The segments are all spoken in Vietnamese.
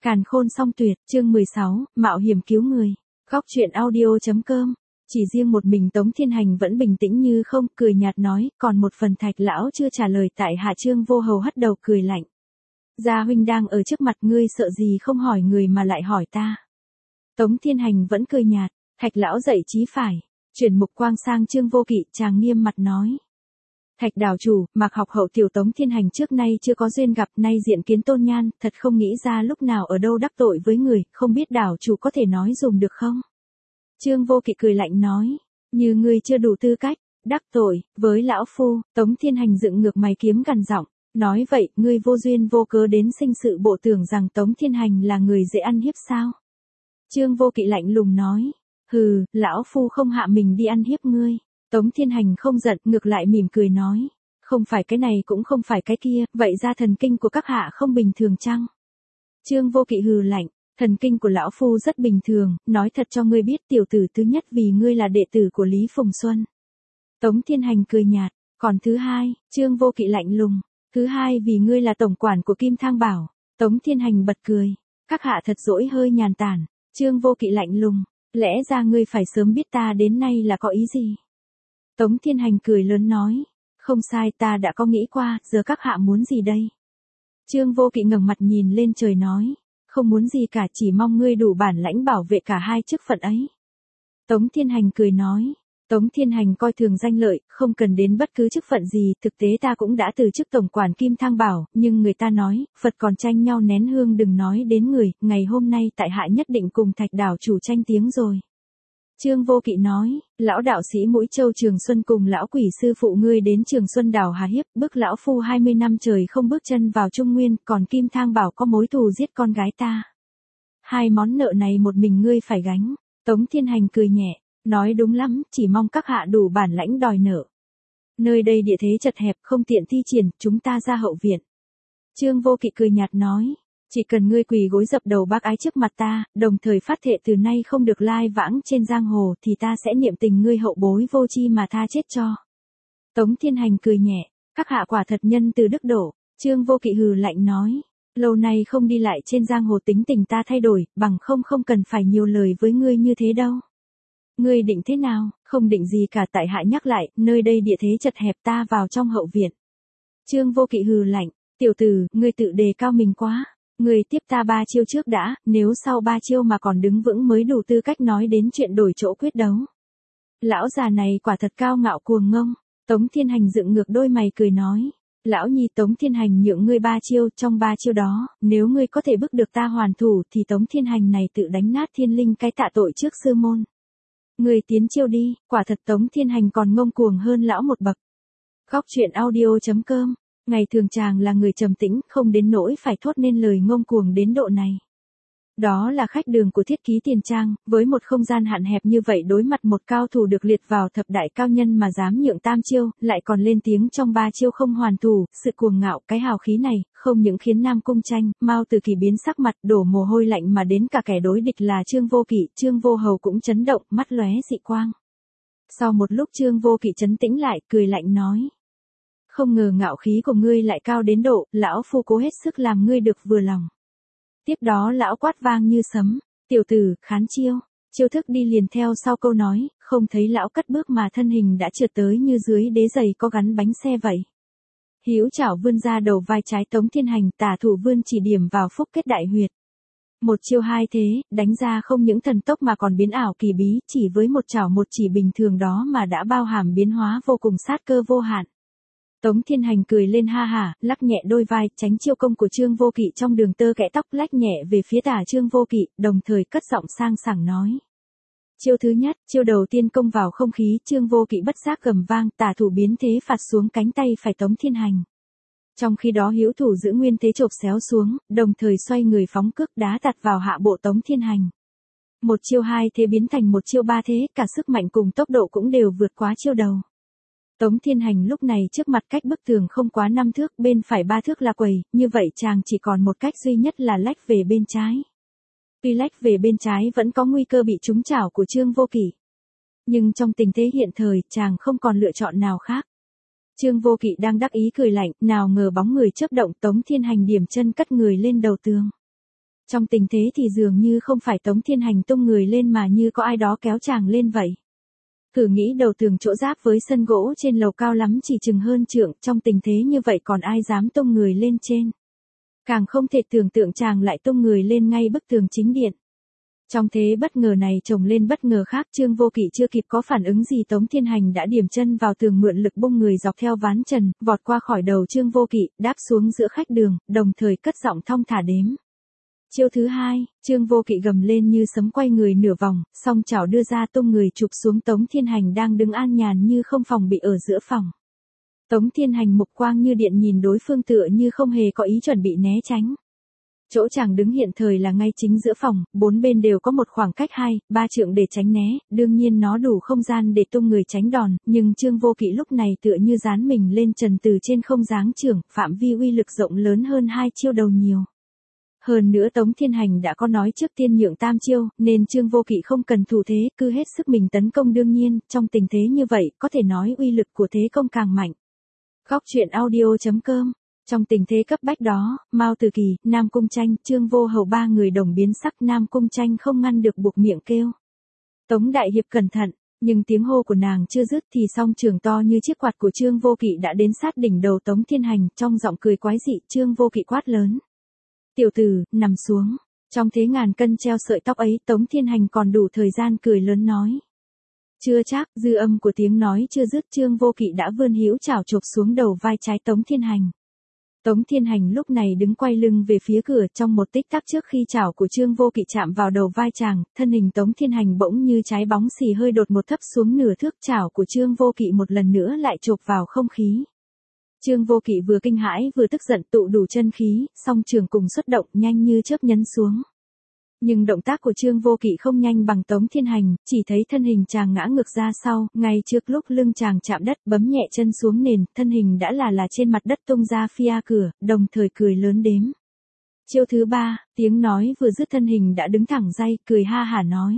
Càn khôn song tuyệt, chương 16, mạo hiểm cứu người. Góc truyện audio.com. Chỉ riêng một mình Tống Thiên Hành vẫn bình tĩnh như không, cười nhạt nói, còn một phần Thạch lão chưa trả lời tại hạ. Trương Vô Hầu hất đầu cười lạnh. Gia huynh đang ở trước mặt ngươi, sợ gì không hỏi người mà lại hỏi ta. Tống Thiên Hành vẫn cười nhạt. Thạch lão dậy chí phải, chuyển mục quang sang Trương Vô Kỵ, chàng nghiêm mặt nói. Thạch đảo chủ, Mạc Học Hậu tiểu Tống Thiên Hành trước nay chưa có duyên gặp, nay diện kiến tôn nhan, thật không nghĩ ra lúc nào ở đâu đắc tội với người, không biết đảo chủ có thể nói dùm được không? Trương Vô Kỵ cười lạnh nói, như ngươi chưa đủ tư cách, đắc tội, với lão phu. Tống Thiên Hành dựng ngược mày kiếm gằn giọng, nói vậy, ngươi vô duyên vô cớ đến sinh sự bộ tưởng rằng Tống Thiên Hành là người dễ ăn hiếp sao? Trương Vô Kỵ lạnh lùng nói, hừ, lão phu không hạ mình đi ăn hiếp ngươi. Tống Thiên Hành không giận, ngược lại mỉm cười nói, không phải cái này cũng không phải cái kia, vậy ra thần kinh của các hạ không bình thường chăng? Trương Vô Kỵ hừ lạnh, thần kinh của lão phu rất bình thường, nói thật cho ngươi biết, tiểu tử thứ nhất vì ngươi là đệ tử của Lý Phùng Xuân. Tống Thiên Hành cười nhạt, còn thứ hai, Trương Vô Kỵ lạnh lùng, thứ hai vì ngươi là tổng quản của Kim Thang Bảo. Tống Thiên Hành bật cười, các hạ thật dỗi hơi nhàn tản. Trương Vô Kỵ lạnh lùng, lẽ ra ngươi phải sớm biết ta đến nay là có ý gì? Tống Thiên Hành cười lớn nói, không sai, ta đã có nghĩ qua, giờ các hạ muốn gì đây? Trương Vô Kỵ ngẩng mặt nhìn lên trời nói, không muốn gì cả, chỉ mong ngươi đủ bản lãnh bảo vệ cả hai chức phận ấy. Tống Thiên Hành cười nói, Tống Thiên Hành coi thường danh lợi, không cần đến bất cứ chức phận gì, thực tế ta cũng đã từ chức tổng quản Kim Thang Bảo, nhưng người ta nói, Phật còn tranh nhau nén hương, đừng nói đến người, ngày hôm nay tại hạ nhất định cùng Thạch đảo chủ tranh tiếng rồi. Trương Vô Kỵ nói, lão đạo sĩ Mũi Châu Trường Xuân cùng lão quỷ sư phụ ngươi đến Trường Xuân đảo hà hiếp, bức lão phu 20 năm trời không bước chân vào Trung Nguyên, còn Kim Thang Bảo có mối thù giết con gái ta. Hai món nợ này một mình ngươi phải gánh. Tống Thiên Hành cười nhẹ, nói đúng lắm, chỉ mong các hạ đủ bản lãnh đòi nợ. Nơi đây địa thế chật hẹp, không tiện thi triển, chúng ta ra hậu viện. Trương Vô Kỵ cười nhạt nói, chỉ cần ngươi quỳ gối dập đầu bác ái trước mặt ta, đồng thời phát thệ từ nay không được lai vãng trên giang hồ, thì ta sẽ niệm tình ngươi hậu bối vô chi mà tha chết cho. Tống Thiên Hành cười nhẹ, các hạ quả thật nhân từ đức độ. Trương Vô Kỵ hừ lạnh nói, lâu nay không đi lại trên giang hồ, tính tình ta thay đổi, bằng không cần phải nhiều lời với ngươi như thế đâu. Ngươi định thế nào? Không định gì cả, tại hạ nhắc lại, nơi đây địa thế chật hẹp, ta vào trong hậu viện. Trương Vô Kỵ hừ lạnh, tiểu tử, ngươi tự đề cao mình quá. Ngươi tiếp ta 3 chiêu trước đã, nếu sau 3 chiêu mà còn đứng vững mới đủ tư cách nói đến chuyện đổi chỗ quyết đấu. Lão già này quả thật cao ngạo cuồng ngông. Tống Thiên Hành dựng ngược đôi mày cười nói, lão nhi Tống Thiên Hành nhượng ngươi 3 chiêu, trong 3 chiêu đó, nếu ngươi có thể bức được ta hoàn thủ thì Tống Thiên Hành này tự đánh nát thiên linh cái tạ tội trước sư môn. Ngươi tiến chiêu đi, quả thật Tống Thiên Hành còn ngông cuồng hơn lão một bậc. Góc truyện audio.com. Ngày thường chàng là người trầm tĩnh, không đến nỗi phải thốt nên lời ngông cuồng đến độ này. Đó là khách đường của Thiết Ký Tiền Trang, với một không gian hạn hẹp như vậy, đối mặt một cao thủ được liệt vào thập đại cao nhân mà dám nhượng tam chiêu, lại còn lên tiếng trong 3 chiêu không hoàn thủ, sự cuồng ngạo, cái hào khí này, không những khiến Nam Cung Tranh, Mao Từ Kỳ biến sắc mặt, đổ mồ hôi lạnh, mà đến cả kẻ đối địch là Trương Vô Kỵ, Trương Vô Hầu cũng chấn động, mắt lóe dị quang. Sau một lúc Trương Vô Kỵ trấn tĩnh lại, cười lạnh nói, không ngờ ngạo khí của ngươi lại cao đến độ, lão phu cố hết sức làm ngươi được vừa lòng. Tiếp đó lão quát vang như sấm, tiểu tử, khán chiêu. Chiêu thức đi liền theo sau câu nói, không thấy lão cất bước mà thân hình đã trượt tới như dưới đế giày có gắn bánh xe vậy. Hữu chảo vươn ra đầu vai trái Tống Thiên Hành, tả thủ vươn chỉ điểm vào phúc kết đại huyệt. Một chiêu hai thế, đánh ra không những thần tốc mà còn biến ảo kỳ bí, chỉ với một chảo một chỉ bình thường đó mà đã bao hàm biến hóa vô cùng, sát cơ vô hạn. Tống Thiên Hành cười lên ha hả, lắc nhẹ đôi vai, tránh chiêu công của Trương Vô Kỵ trong đường tơ kẽ tóc, lách nhẹ về phía tả Trương Vô Kỵ, đồng thời cất giọng sang sảng nói. Chiêu thứ nhất, chiêu đầu tiên công vào không khí, Trương Vô Kỵ bất giác gầm vang, tả thủ biến thế phạt xuống cánh tay phải Tống Thiên Hành. Trong khi đó hữu thủ giữ nguyên thế chộp xéo xuống, đồng thời xoay người phóng cước đá tạt vào hạ bộ Tống Thiên Hành. Một chiêu hai thế biến thành một chiêu ba thế, cả sức mạnh cùng tốc độ cũng đều vượt quá chiêu đầu. Tống Thiên Hành lúc này trước mặt cách bức tường không quá 5 thước, bên phải 3 thước là quầy, như vậy chàng chỉ còn một cách duy nhất là lách về bên trái. Tuy lách về bên trái vẫn có nguy cơ bị trúng chảo của Trương Vô Kỵ. Nhưng trong tình thế hiện thời, chàng không còn lựa chọn nào khác. Trương Vô Kỵ đang đắc ý cười lạnh, nào ngờ bóng người chớp động, Tống Thiên Hành điểm chân cất người lên đầu tường. Trong tình thế thì dường như không phải Tống Thiên Hành tung người lên mà như có ai đó kéo chàng lên vậy. Thử nghĩ đầu tường chỗ giáp với sân gỗ trên lầu cao lắm chỉ chừng hơn trượng, trong tình thế như vậy còn ai dám tung người lên trên. Càng không thể tưởng tượng chàng lại tung người lên ngay bức tường chính điện. Trong thế bất ngờ này chồng lên bất ngờ khác, Trương Vô Kỵ chưa kịp có phản ứng gì, Tống Thiên Hành đã điểm chân vào tường mượn lực bung người dọc theo ván trần, vọt qua khỏi đầu Trương Vô Kỵ, đáp xuống giữa khách đường, đồng thời cất giọng thong thả đếm. Chiêu thứ 2, Trương Vô Kỵ gầm lên như sấm quay người nửa vòng, song chảo đưa ra tung người chụp xuống Tống Thiên Hành đang đứng an nhàn như không phòng bị ở giữa phòng. Tống Thiên Hành mục quang như điện nhìn đối phương tựa như không hề có ý chuẩn bị né tránh. Chỗ chàng đứng hiện thời là ngay chính giữa phòng, bốn bên đều có một khoảng cách 2-3 trượng để tránh né, đương nhiên nó đủ không gian để tung người tránh đòn, nhưng Trương Vô Kỵ lúc này tựa như dán mình lên trần từ trên không giáng chưởng, phạm vi uy lực rộng lớn hơn 2 chiêu đầu nhiều. Hơn nữa Tống Thiên Hành đã có nói trước tiên nhượng tam chiêu, nên Trương Vô Kỵ không cần thủ thế, cứ hết sức mình tấn công, đương nhiên, trong tình thế như vậy, có thể nói uy lực của thế công càng mạnh. Góc truyện audio.com. Trong tình thế cấp bách đó, Mao Tử Kỳ, Nam Cung Tranh, Trương Vô Hầu ba người đồng biến sắc, Nam Cung Tranh không ngăn được buộc miệng kêu. Tống đại hiệp cẩn thận, nhưng tiếng hô của nàng chưa dứt thì song trường to như chiếc quạt của Trương Vô Kỵ đã đến sát đỉnh đầu Tống Thiên Hành, trong giọng cười quái dị, Trương Vô Kỵ quát lớn. Tiểu tử, nằm xuống. Trong thế ngàn cân treo sợi tóc ấy, Tống Thiên Hành còn đủ thời gian cười lớn nói. Chưa chắc, dư âm của tiếng nói chưa dứt, Trương Vô Kỵ đã vươn hữu chảo chộp xuống đầu vai trái Tống Thiên Hành. Tống Thiên Hành lúc này đứng quay lưng về phía cửa, trong một tích tắc trước khi chảo của Trương Vô Kỵ chạm vào đầu vai chàng, thân hình Tống Thiên Hành bỗng như trái bóng xì hơi đột một thấp xuống nửa thước, chảo của Trương Vô Kỵ một lần nữa lại chộp vào không khí. Trương Vô Kỵ vừa kinh hãi vừa tức giận, tụ đủ chân khí, song trường cùng xuất động nhanh như chớp nhấn xuống. Nhưng động tác của Trương Vô Kỵ không nhanh bằng Tống Thiên Hành, chỉ thấy thân hình chàng ngã ngược ra sau, ngay trước lúc lưng chàng chạm đất, bấm nhẹ chân xuống nền, thân hình đã là trên mặt đất tung ra phia cửa, đồng thời cười lớn đếm. Chiêu thứ 3, tiếng nói vừa dứt thân hình đã đứng thẳng dây, cười ha hả nói.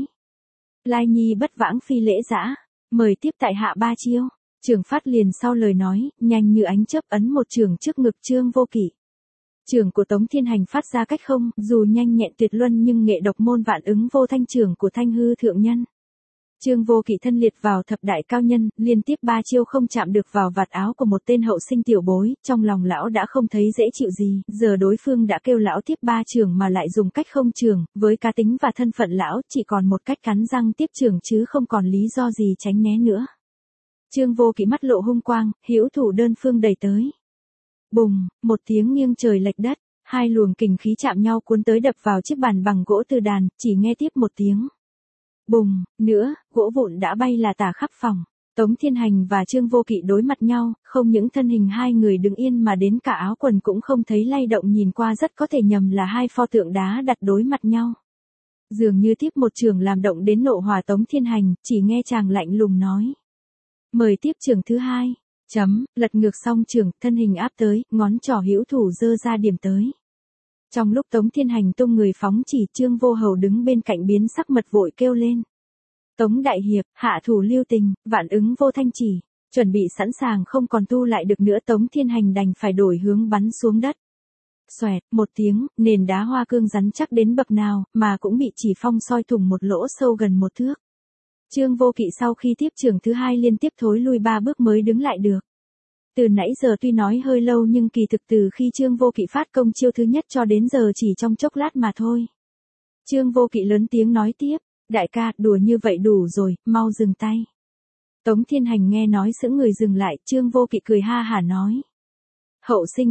Lai nhi bất vãng phi lễ dã, mời tiếp tại hạ 3 chiêu. Trường phát liền sau lời nói, nhanh như ánh chớp ấn một trường trước ngực Trương Vô Kỵ. Trường của Tống Thiên Hành phát ra cách không, dù nhanh nhẹn tuyệt luân nhưng nghệ độc môn vạn ứng vô thanh, trường của Thanh Hư thượng nhân. Trương Vô Kỵ thân liệt vào thập đại cao nhân, liên tiếp 3 chiêu không chạm được vào vạt áo của một tên hậu sinh tiểu bối, trong lòng lão đã không thấy dễ chịu gì, giờ đối phương đã kêu lão tiếp 3 trường mà lại dùng cách không trường, với cá tính và thân phận lão chỉ còn một cách cắn răng tiếp trường chứ không còn lý do gì tránh né nữa. Trương Vô Kỵ mắt lộ hung quang, hữu thủ đơn phương đẩy tới. Bùng, một tiếng nghiêng trời lệch đất, hai luồng kình khí chạm nhau cuốn tới đập vào chiếc bàn bằng gỗ từ đàn, chỉ nghe tiếp một tiếng. Bùng, nữa, gỗ vụn đã bay là tả khắp phòng. Tống Thiên Hành và Trương Vô Kỵ đối mặt nhau, không những thân hình hai người đứng yên mà đến cả áo quần cũng không thấy lay động, nhìn qua rất có thể nhầm là hai pho tượng đá đặt đối mặt nhau. Dường như tiếp một trường làm động đến nộ hỏa Tống Thiên Hành, chỉ nghe chàng lạnh lùng nói. Mời tiếp trường thứ 2. Lật ngược xong trường, thân hình áp tới, ngón trỏ hữu thủ giơ ra điểm tới. Trong lúc Tống Thiên Hành tung người phóng chỉ, Trương Vô Hầu đứng bên cạnh biến sắc mật vội kêu lên. Tống đại hiệp, hạ thủ lưu tình, vạn ứng vô thanh chỉ, chuẩn bị sẵn sàng không còn tu lại được nữa. Tống Thiên Hành đành phải đổi hướng bắn xuống đất. Xoẹt, một tiếng, nền đá hoa cương rắn chắc đến bậc nào, mà cũng bị chỉ phong soi thủng một lỗ sâu gần 1 thước. Trương Vô Kỵ sau khi tiếp trường thứ 2 liên tiếp thối lui 3 bước mới đứng lại được. Từ nãy giờ tuy nói hơi lâu nhưng kỳ thực từ khi Trương Vô Kỵ phát công chiêu thứ nhất cho đến giờ chỉ trong chốc lát mà thôi. Trương Vô Kỵ lớn tiếng nói tiếp, đại ca, đùa như vậy đủ rồi, mau dừng tay. Tống Thiên Hành nghe nói sững người dừng lại, Trương Vô Kỵ cười ha hả nói. Hậu sinh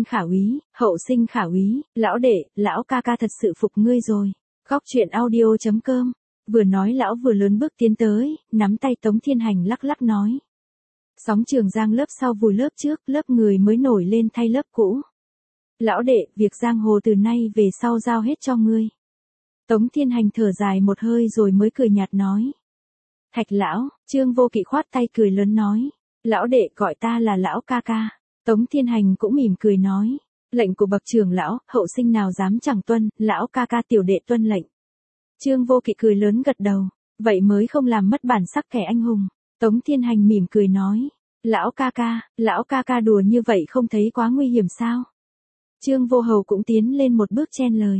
khả úy, lão đệ, lão ca ca thật sự phục ngươi rồi. Góc truyện audio.com. Vừa nói lão vừa lớn bước tiến tới, nắm tay Tống Thiên Hành lắc lắc nói. Sóng trường giang lớp sau vùi lớp trước, lớp người mới nổi lên thay lớp cũ. Lão đệ, việc giang hồ từ nay về sau giao hết cho ngươi. Tống Thiên Hành thở dài một hơi rồi mới cười nhạt nói. Thạch lão, Trương Vô Kỵ khoát tay cười lớn nói. Lão đệ gọi ta là lão ca ca. Tống Thiên Hành cũng mỉm cười nói. Lệnh của bậc trưởng lão, hậu sinh nào dám chẳng tuân, lão ca ca tiểu đệ tuân lệnh. Trương Vô Kỵ cười lớn gật đầu. Vậy mới không làm mất bản sắc kẻ anh hùng. Tống Thiên Hành mỉm cười nói. Lão ca ca đùa như vậy không thấy quá nguy hiểm sao? Trương Vô Hầu cũng tiến lên một bước chen lời.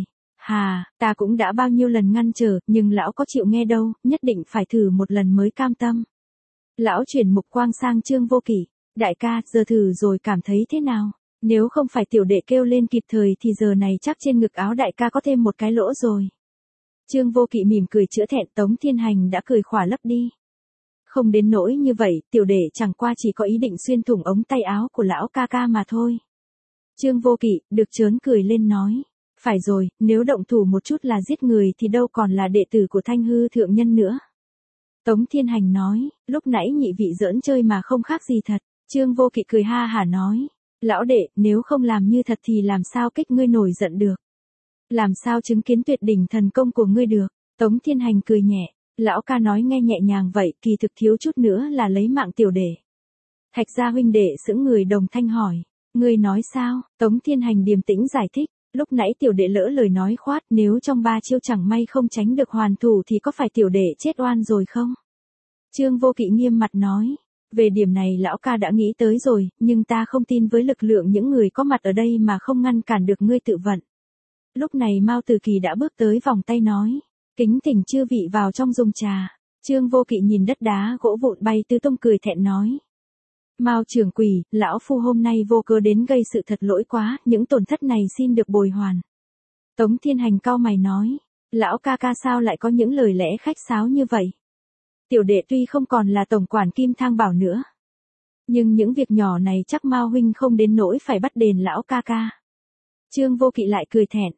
Hà, ta cũng đã bao nhiêu lần ngăn trở, nhưng lão có chịu nghe đâu, nhất định phải thử một lần mới cam tâm. Lão chuyển mục quang sang Trương Vô Kỵ, đại ca, giờ thử rồi cảm thấy thế nào? Nếu không phải tiểu đệ kêu lên kịp thời thì giờ này chắc trên ngực áo đại ca có thêm một cái lỗ rồi. Trương Vô Kỵ mỉm cười chữa thẹn, Tống Thiên Hành đã cười khỏa lấp đi. Không đến nỗi như vậy, tiểu đệ chẳng qua chỉ có ý định xuyên thủng ống tay áo của lão ca ca mà thôi. Trương Vô Kỵ, được chớn cười lên nói. Phải rồi, nếu động thủ một chút là giết người thì đâu còn là đệ tử của Thanh Hư thượng nhân nữa. Tống Thiên Hành nói, lúc nãy nhị vị giỡn chơi mà không khác gì thật. Trương Vô Kỵ cười ha hả nói. Lão đệ, nếu không làm như thật thì làm sao kích ngươi nổi giận được. Làm sao chứng kiến tuyệt đỉnh thần công của ngươi được. Tống Thiên Hành cười nhẹ. Lão ca nói nghe nhẹ nhàng vậy, kỳ thực thiếu chút nữa là lấy mạng tiểu đệ. Thạch gia huynh đệ sững người đồng thanh hỏi. Ngươi nói sao? Tống Thiên Hành điềm tĩnh giải thích. Lúc nãy tiểu đệ lỡ lời nói khoát, nếu trong 3 chiêu chẳng may không tránh được hoàn thủ thì có phải tiểu đệ chết oan rồi không? Trương Vô Kỵ nghiêm mặt nói. Về điểm này lão ca đã nghĩ tới rồi, nhưng ta không tin với lực lượng những người có mặt ở đây mà không ngăn cản được ngươi tự vận. Lúc này Mao Từ Kỳ đã bước tới vòng tay nói. Kính thỉnh chư vị vào trong dùng trà. Trương Vô Kỵ nhìn đất đá gỗ vụn bay tứ tung cười thẹn nói. Mao trưởng quỷ, lão phu hôm nay vô cớ đến gây sự thật lỗi quá, những tổn thất này xin được bồi hoàn. Tống Thiên Hành cau mày nói. Lão ca ca sao lại có những lời lẽ khách sáo như vậy? Tiểu đệ tuy không còn là tổng quản Kim Thang Bảo nữa. Nhưng những việc nhỏ này chắc Mao huynh không đến nỗi phải bắt đền lão ca ca. Trương Vô Kỵ lại cười thẹn.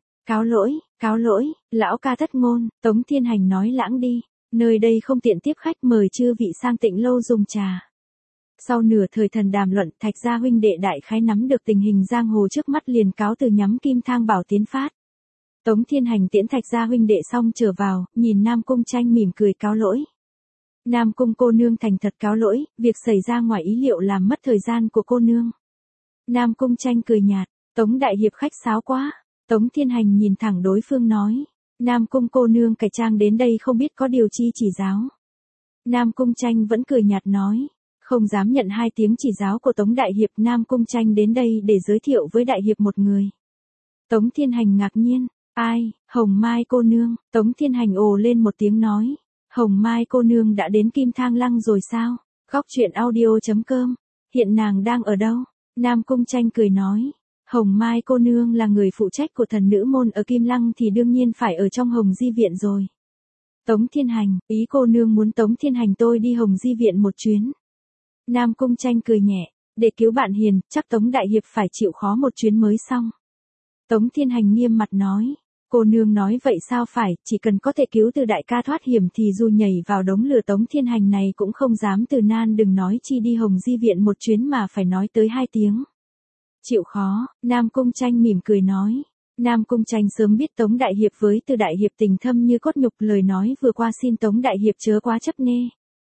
Cáo lỗi, lão ca thất ngôn, Tống Thiên Hành nói lãng đi, nơi đây không tiện tiếp khách, mời chư vị sang Tịnh lâu dùng trà. Sau nửa thời thần đàm luận, Thạch gia huynh đệ đại khái nắm được tình hình giang hồ trước mắt liền cáo từ nhắm Kim Thang Bảo tiến phát. Tống Thiên Hành tiễn Thạch gia huynh đệ xong trở vào, nhìn Nam Cung Tranh mỉm cười cáo lỗi. Nam Cung cô nương thành thật cáo lỗi, việc xảy ra ngoài ý liệu làm mất thời gian của cô nương. Nam Cung Tranh cười nhạt, Tống đại hiệp khách sáo quá. Tống Thiên Hành nhìn thẳng đối phương nói. Nam Cung cô nương cải trang đến đây không biết có điều chi chỉ giáo. Nam Cung Tranh vẫn cười nhạt nói. Không dám nhận 2 tiếng chỉ giáo của Tống đại hiệp. Nam Cung Tranh đến đây để giới thiệu với đại hiệp một người. Tống Thiên Hành ngạc nhiên. Ai? Hồng Mai cô nương. Tống Thiên Hành ồ lên một tiếng nói. Hồng Mai cô nương đã đến Kim Thang Lăng rồi sao? Góc truyện audio.com. Hiện nàng đang ở đâu? Nam Cung Tranh cười nói. Hồng Mai cô nương là người phụ trách của thần nữ môn ở Kim Lăng thì đương nhiên phải ở trong Hồng Di Viện rồi. Tống Thiên Hành, ý cô nương muốn Tống Thiên Hành tôi đi Hồng Di Viện một chuyến. Nam Cung Tranh cười nhẹ, để cứu bạn hiền, chắc Tống đại hiệp phải chịu khó một chuyến mới xong. Tống Thiên Hành nghiêm mặt nói, cô nương nói vậy sao phải, chỉ cần có thể cứu từ đại ca thoát hiểm thì dù nhảy vào đống lửa Tống Thiên Hành này cũng không dám từ nan, đừng nói chi đi Hồng Di Viện một chuyến mà phải nói tới 2 tiếng. Chịu khó, Nam Cung Tranh mỉm cười nói. Nam Cung Tranh sớm biết Tống đại hiệp với Từ đại hiệp tình thâm như cốt nhục, lời nói vừa qua xin Tống đại hiệp chớ quá chấp nê.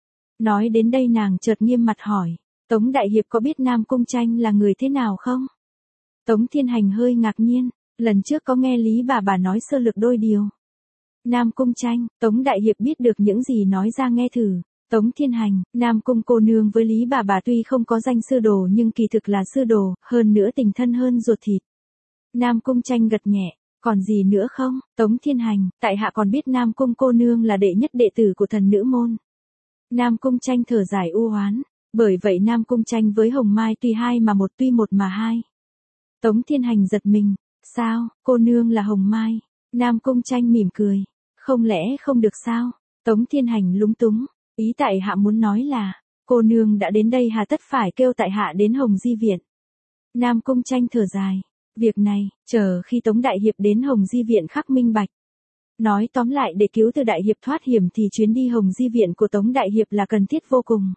Nói đến đây nàng chợt nghiêm mặt hỏi, Tống đại hiệp có biết Nam Cung Tranh là người thế nào không? Tống Thiên Hành hơi ngạc nhiên, lần trước có nghe Lý bà nói sơ lược đôi điều. Nam Cung Tranh, Tống đại hiệp biết được những gì nói ra nghe thử. Tống Thiên Hành, Nam Cung cô nương với Lý bà tuy không có danh sư đồ nhưng kỳ thực là sư đồ, hơn nữa tình thân hơn ruột thịt. Nam Cung Tranh gật nhẹ, còn gì nữa không? Tống Thiên Hành, tại hạ còn biết Nam Cung cô nương là đệ nhất đệ tử của thần nữ môn. Nam Cung Tranh thở dài u oán, bởi vậy Nam Cung Tranh với Hồng Mai tuy 2 mà 1, tuy 1 mà 2. Tống Thiên Hành giật mình, sao, cô nương là Hồng Mai? Nam Cung Tranh mỉm cười, không lẽ không được sao? Tống Thiên Hành lúng túng. Ý tại hạ muốn nói là, cô nương đã đến đây hà tất phải kêu tại hạ đến Hồng Di Viện. Nam Cung Tranh thở dài, việc này, chờ khi Tống đại hiệp đến Hồng Di Viện khắc minh bạch. Nói tóm lại để cứu Từ đại hiệp thoát hiểm thì chuyến đi Hồng Di Viện của Tống đại hiệp là cần thiết vô cùng.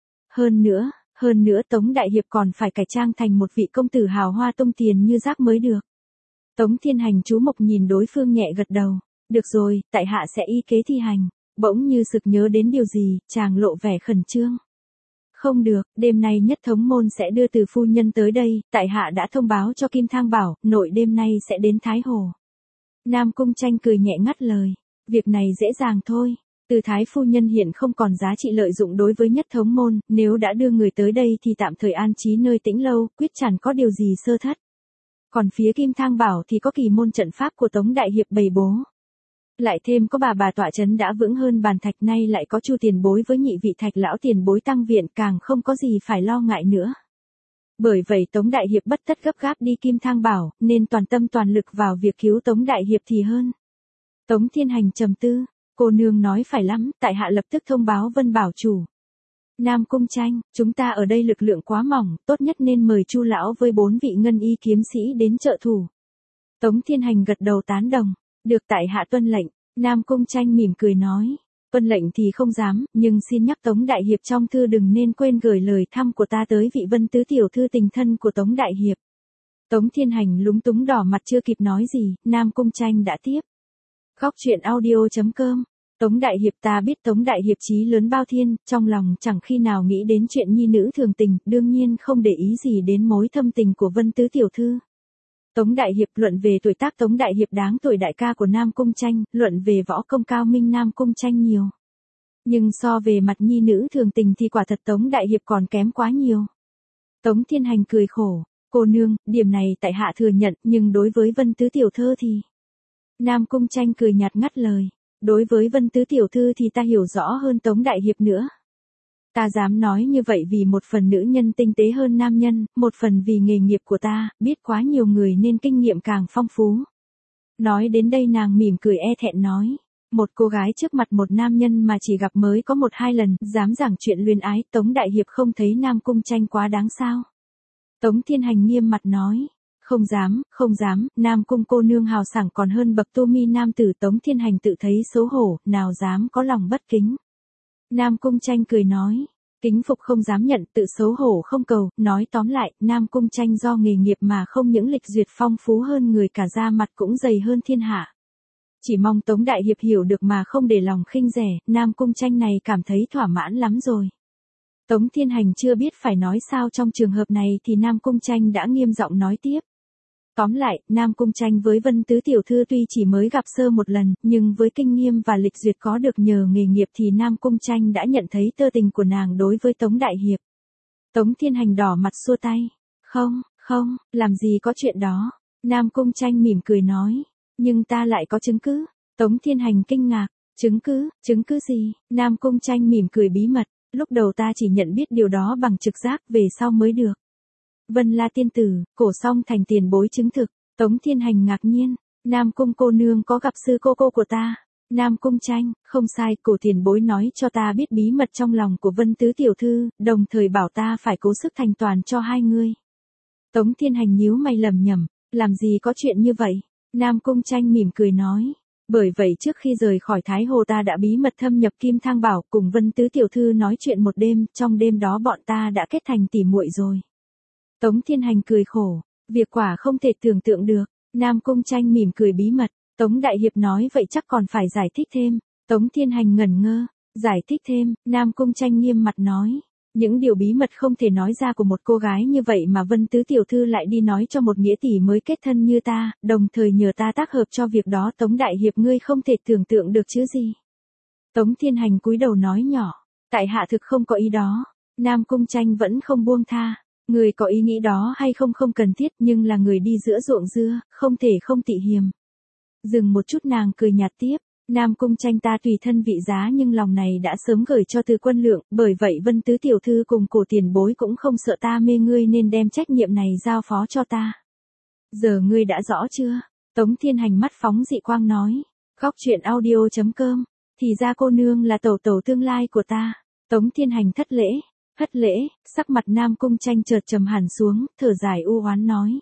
Hơn nữa Tống đại hiệp còn phải cải trang thành một vị công tử hào hoa tung tiền như rác mới được. Tống Thiên Hành chú mục nhìn đối phương nhẹ gật đầu, được rồi, tại hạ sẽ y kế thi hành. Bỗng như sực nhớ đến điều gì, chàng lộ vẻ khẩn trương. Không được, đêm nay nhất thống môn sẽ đưa Từ phu nhân tới đây, tại hạ đã thông báo cho Kim Thang Bảo, nội đêm nay sẽ đến Thái Hồ. Nam Cung Tranh cười nhẹ ngắt lời, việc này dễ dàng thôi, Từ Thái phu nhân hiện không còn giá trị lợi dụng đối với nhất thống môn, nếu đã đưa người tới đây thì tạm thời an trí nơi Tĩnh lâu, quyết chẳng có điều gì sơ thất. Còn phía Kim Thang Bảo thì có kỳ môn trận pháp của Tống Đại Hiệp bày bố. Lại thêm có bà tọa chấn đã vững hơn bàn thạch, nay lại có Chu tiền bối với nhị vị Thạch lão tiền bối tăng viện, càng không có gì phải lo ngại nữa. Bởi vậy Tống Đại Hiệp bất tất gấp gáp đi Kim Thang Bảo, nên toàn tâm toàn lực vào việc cứu Tống Đại Hiệp thì hơn. Tống Thiên Hành trầm tư, cô nương nói phải lắm, tại hạ lập tức thông báo Vân Bảo chủ. Nam Cung Tranh, chúng ta ở đây lực lượng quá mỏng, tốt nhất nên mời Chu lão với 4 vị ngân y kiếm sĩ đến trợ thủ. Tống Thiên Hành gật đầu tán đồng, được tại hạ tuân lệnh. Nam Cung Tranh mỉm cười nói, tuân lệnh thì không dám, nhưng xin nhắc Tống Đại Hiệp trong thư đừng nên quên gửi lời thăm của ta tới vị Vân tứ tiểu thư tình thân của Tống Đại Hiệp. Tống Thiên Hành lúng túng đỏ mặt chưa kịp nói gì, Nam Cung Tranh đã tiếp. Góc truyện audio.com. Tống Đại Hiệp, ta biết Tống Đại Hiệp chí lớn bao thiên, trong lòng chẳng khi nào nghĩ đến chuyện nhi nữ thường tình, đương nhiên không để ý gì đến mối thâm tình của Vân tứ tiểu thư. Tống Đại Hiệp, luận về tuổi tác Tống Đại Hiệp đáng tuổi đại ca của Nam Cung Tranh, luận về võ công cao minh Nam Cung Tranh nhiều. Nhưng so về mặt nhi nữ thường tình thì quả thật Tống Đại Hiệp còn kém quá nhiều. Tống Thiên Hành cười khổ, cô nương, điểm này tại hạ thừa nhận, nhưng đối với Vân tứ tiểu thư thì... Nam Cung Tranh cười nhạt ngắt lời, đối với Vân tứ tiểu thư thì ta hiểu rõ hơn Tống Đại Hiệp nữa. Ta dám nói như vậy vì một phần nữ nhân tinh tế hơn nam nhân, một phần vì nghề nghiệp của ta, biết quá nhiều người nên kinh nghiệm càng phong phú. Nói đến đây nàng mỉm cười e thẹn nói, một cô gái trước mặt một nam nhân mà chỉ gặp mới có 1-2 lần, dám giảng chuyện luyến ái, Tống Đại Hiệp không thấy Nam Cung Tranh quá đáng sao? Tống Thiên Hành nghiêm mặt nói, không dám, Nam Cung cô nương hào sảng còn hơn bậc tu mi nam tử. Tống Thiên Hành tự thấy xấu hổ, nào dám có lòng bất kính. Nam Cung Tranh cười nói, kính phục không dám nhận, tự xấu hổ không cầu, nói tóm lại, Nam Cung Tranh do nghề nghiệp mà không những lịch duyệt phong phú hơn người, cả da mặt cũng dày hơn thiên hạ. Chỉ mong Tống Đại Hiệp hiểu được mà không để lòng khinh rẻ, Nam Cung Tranh này cảm thấy thỏa mãn lắm rồi. Tống Thiên Hành chưa biết phải nói sao trong trường hợp này thì Nam Cung Tranh đã nghiêm giọng nói tiếp. Tóm lại, Nam Cung Tranh với Vân tứ tiểu thư tuy chỉ mới gặp sơ một lần, nhưng với kinh nghiệm và lịch duyệt có được nhờ nghề nghiệp thì Nam Cung Tranh đã nhận thấy tơ tình của nàng đối với Tống Đại Hiệp. Tống Thiên Hành đỏ mặt xua tay. Không, làm gì có chuyện đó. Nam Cung Tranh mỉm cười nói. Nhưng ta lại có chứng cứ. Tống Thiên Hành kinh ngạc. Chứng cứ gì? Nam Cung Tranh mỉm cười bí mật. Lúc đầu ta chỉ nhận biết điều đó bằng trực giác, về sau mới được. Vân La tiên tử, Cổ Song Thành tiền bối chứng thực. Tống Thiên Hành ngạc nhiên, Nam Cung cô nương có gặp sư cô của ta. Nam Cung Tranh, không sai, Cổ tiền bối nói cho ta biết bí mật trong lòng của Vân tứ tiểu thư, đồng thời bảo ta phải cố sức thành toàn cho hai người. Tống Thiên Hành nhíu mày lẩm nhẩm, làm gì có chuyện như vậy? Nam Cung Tranh mỉm cười nói, bởi vậy trước khi rời khỏi Thái Hồ ta đã bí mật thâm nhập Kim Thang Bảo, cùng Vân tứ tiểu thư nói chuyện một đêm, trong đêm đó bọn ta đã kết thành tỉ muội rồi. Tống Thiên Hành cười khổ, việc quả không thể tưởng tượng được. Nam Cung Tranh mỉm cười bí mật, Tống Đại Hiệp nói vậy chắc còn phải giải thích thêm. Tống Thiên Hành ngẩn ngơ, giải thích thêm, Nam Cung Tranh nghiêm mặt nói, những điều bí mật không thể nói ra của một cô gái như vậy mà Vân tứ tiểu thư lại đi nói cho một nghĩa tỷ mới kết thân như ta, đồng thời nhờ ta tác hợp cho việc đó. Tống Đại Hiệp ngươi không thể tưởng tượng được chứ gì. Tống Thiên Hành cúi đầu nói nhỏ, tại hạ thực không có ý đó. Nam Cung Tranh vẫn không buông tha. Người có ý nghĩ đó hay không không cần thiết, nhưng là người đi giữa ruộng dưa, không thể không tị hiềm. Dừng một chút nàng cười nhạt tiếp, Nam Cung Tranh ta tùy thân vị giá nhưng lòng này đã sớm gửi cho Từ Quân Lượng, bởi vậy Vân tứ tiểu thư cùng Cổ tiền bối cũng không sợ ta mê ngươi nên đem trách nhiệm này giao phó cho ta. Giờ ngươi đã rõ chưa? Tống Thiên Hành mắt phóng dị quang nói, góc truyện audio.com, thì ra cô nương là tẩu tẩu tương lai của ta. Tống Thiên Hành thất lễ, sắc mặt Nam Cung Tranh chợt trầm hẳn xuống, thở dài u oán nói.